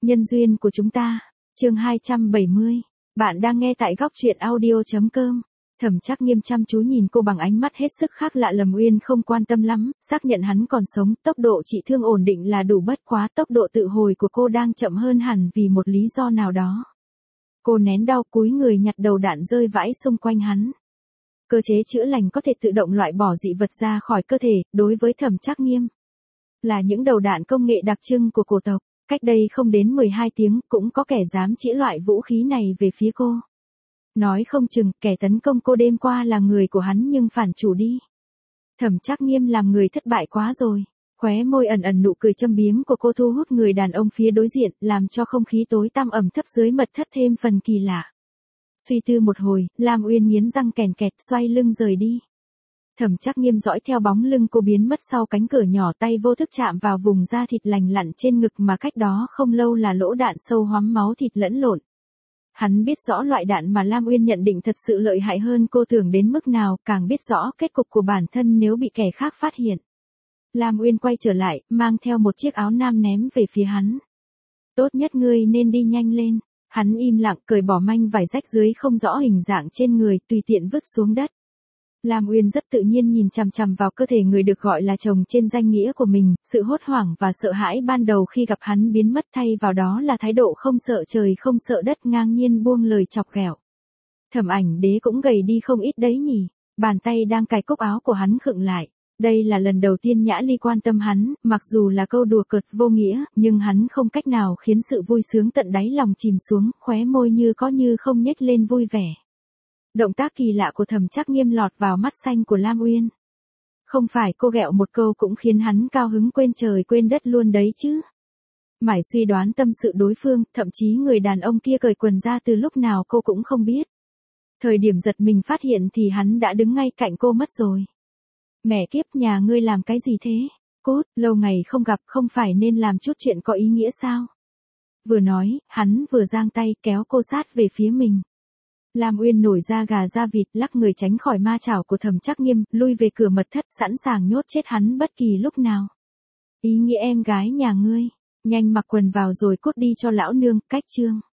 Nhân duyên của chúng ta, chương 270. Bạn đang nghe tại góc truyện audio.com. Thẩm Trác Nghiêm chăm chú nhìn cô bằng ánh mắt hết sức khác lạ. Lâm Uyên không quan tâm lắm, xác nhận hắn còn sống, tốc độ trị thương ổn định là đủ, bất quá tốc độ tự hồi của cô đang chậm hơn hẳn vì một lý do nào đó. Cô nén đau cúi người nhặt đầu đạn rơi vãi xung quanh hắn. Cơ chế chữa lành có thể tự động loại bỏ dị vật ra khỏi cơ thể, đối với Thẩm Trác Nghiêm là những đầu đạn công nghệ đặc trưng của cổ tộc. Cách đây không đến 12 tiếng cũng có kẻ dám chĩa loại vũ khí này về phía cô. Nói không chừng kẻ tấn công cô đêm qua là người của hắn nhưng phản chủ đi. Thẩm Trác Nghiêm làm người thất bại quá rồi. Khóe môi ẩn ẩn nụ cười châm biếm của cô thu hút người đàn ông phía đối diện, làm cho không khí tối tăm ẩm thấp dưới mật thất thêm phần kỳ lạ. Suy tư một hồi, Lam Uyên nghiến răng kèn kẹt xoay lưng rời đi. Thẩm Trác Nghiêm dõi theo bóng lưng cô biến mất sau cánh cửa nhỏ, tay vô thức chạm vào vùng da thịt lành lặn trên ngực mà cách đó không lâu là lỗ đạn sâu hoắm máu thịt lẫn lộn. Hắn biết rõ loại đạn mà Lam Uyên nhận định thật sự lợi hại hơn cô tưởng đến mức nào, càng biết rõ kết cục của bản thân nếu bị kẻ khác phát hiện. Lam Uyên quay trở lại, mang theo một chiếc áo nam ném về phía hắn. Tốt nhất ngươi nên đi nhanh lên. Hắn im lặng cởi bỏ manh vải rách dưới không rõ hình dạng trên người, tùy tiện vứt xuống đất. Lam Uyên rất tự nhiên nhìn chằm chằm vào cơ thể người được gọi là chồng trên danh nghĩa của mình, sự hốt hoảng và sợ hãi ban đầu khi gặp hắn biến mất thay vào đó là thái độ không sợ trời không sợ đất, ngang nhiên buông lời chọc ghẹo. Thẩm Ảnh Đế cũng gầy đi không ít đấy nhỉ. Bàn tay đang cài cúc áo của hắn khựng lại. Đây là lần đầu tiên Nhã Ly quan tâm hắn, mặc dù là câu đùa cợt vô nghĩa, nhưng hắn không cách nào khiến sự vui sướng tận đáy lòng chìm xuống, khóe môi như có như không nhếch lên vui vẻ. Động tác kỳ lạ của Thẩm Trác Nghiêm lọt vào mắt xanh của Lam Uyên. Không phải cô ghẹo một câu cũng khiến hắn cao hứng quên trời quên đất luôn đấy chứ. Mải suy đoán tâm sự đối phương, thậm chí người đàn ông kia cởi quần ra từ lúc nào cô cũng không biết. Thời điểm giật mình phát hiện thì hắn đã đứng ngay cạnh cô mất rồi. Mẹ kiếp, nhà ngươi làm cái gì thế? Cút, lâu ngày không gặp không phải nên làm chút chuyện có ý nghĩa sao? Vừa nói, hắn vừa giang tay kéo cô sát về phía mình. Lam Uyên nổi da gà da vịt, lắc người tránh khỏi ma chảo của Thẩm Trác Nghiêm, lui về cửa mật thất, sẵn sàng nhốt chết hắn bất kỳ lúc nào. Ý nghĩa em gái nhà ngươi, nhanh mặc quần vào rồi cút đi cho lão nương, cách chương.